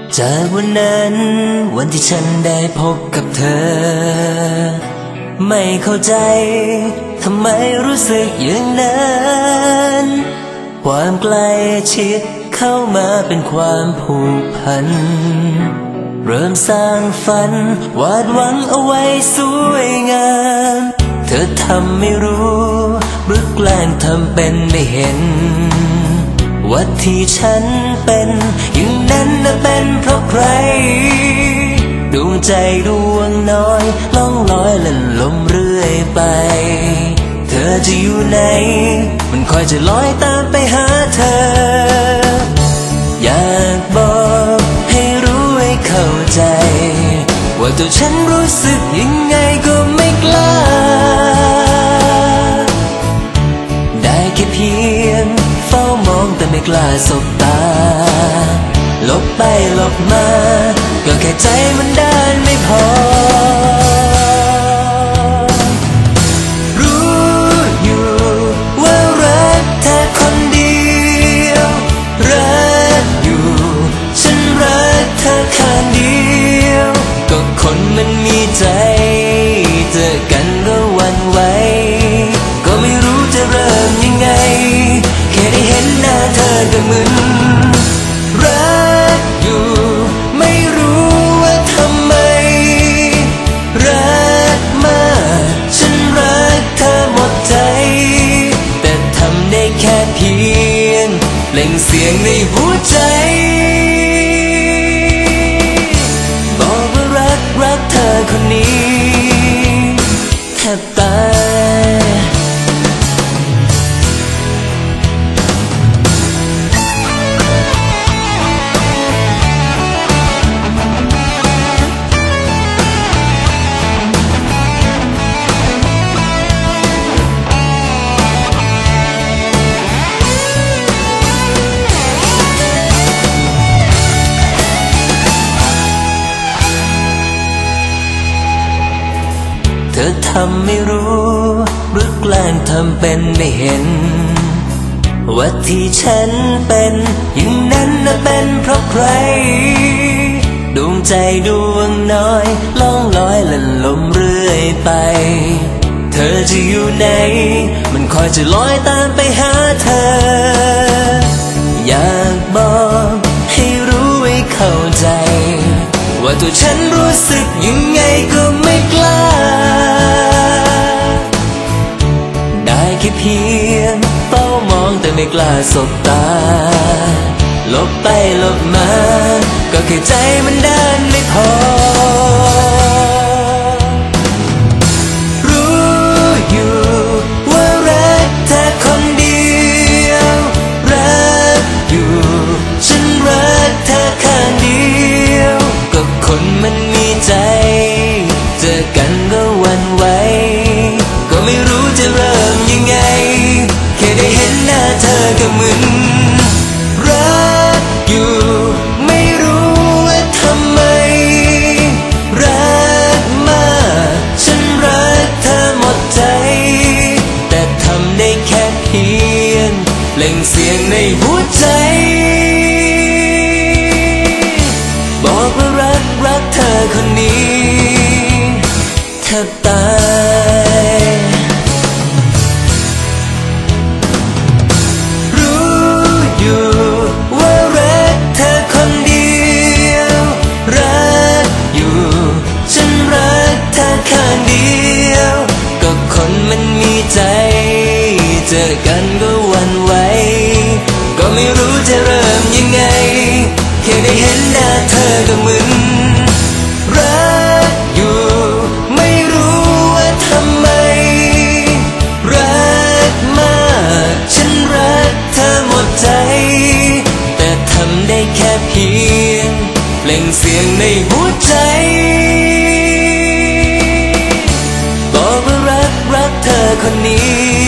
จากวันนั้นวันที่ฉันได้พบกับเธอไม่เข้าใจทำไมรู้สึกอย่างนั้นความใกล้ชิดเข้ามาเป็นความผูกพันเริ่มสร้างฝันวาดหวังเอาไว้สวยงามเธอทำไม่รู้หรือแกล้งทำเป็นไม่เห็นว่าที่ฉันเป็นอย่างนั้นน่ะเป็นเพราะใครดวงใจดวงน้อยล่องลอยเล่นลมเรื่อยไปเธอจะอยู่ไหนมันคอยจะลอยตามไปหาเธออยากบอกให้รู้ให้เข้าใจว่าตัวฉันรู้สึกยังไงก็ไม่กล้าได้แค่เพียงเฝ้ามองแต่ไม่กล้าสบตาลบไปลบมาก็แค่ใจมันด้านไม่พอรู้อยู่ว่ารักเธอคนเดียวรักอยู่ฉันรักเธอข้างเดียวก็คนมันมีใจเจอกันก็หวั่นไหวก็ไม่รู้จะเริ่มยังไงแค่ได้เห็นหน้าเธอก็มึนรักอยู่ไม่รู้ว่าทำไมรักมากฉันรักเธอหมดใจแต่ทำได้แค่เพียงเปล่งเสียงในหัวใจบอกว่ารักเธอคนนี้แทบตายเธอทำไม่รู้หรือแกล้งทำเป็นไม่เห็นว่าที่ฉันเป็นอย่างนั้นน่ะเป็นเพราะใครดวงใจดวงน้อยล่องลอยเล่นลมเรื่อยไปเธอจะอยู่ไหนมันคอยจะลอยตามไปหาเธออยากบอกให้รู้ให้เข้าใจว่าตัวฉันรู้สึกยังไงก็ไม่กล้าได้แค่เพียงเฝ้ามองแต่ไม่กล้าสบตาลบไปลบมาก็แค่ใจมันด้านไม่พอรู้อยู่ว่ารักเธอคนเดียวรักอยู่ฉันรักเธอข้างเดียวก็คนมันมีใจเจอกันก็หวั่นไหวก็ไม่รู้จะเริ่มยังไงแค่ได้เห็นหน้าเธอก็มึนรักอยู่ไม่รู้ว่าทำไมรักมากฉันรักเธอหมดใจแต่ทำได้แค่เพียงเปล่งเสียงในหัวใจบอกว่ารักเธอคนนี้แทบตายรู้อยู่ว่ารักเธอคนเดียวรักอยู่ฉันรักเธอข้างเดียวก็คนมันมีใจเจอกันก็หวั่นไหวก็ไม่รู้จะเริ่มยังไงแค่ได้เห็นหน้าเธอก็มึนรักอยู่ไม่รู้ว่าทำไมรักมากฉันรักเธอหมดใจแต่ทำได้แค่เพียงเปล่งเสียงในหัวใจบอกว่ารักเธอคนนี้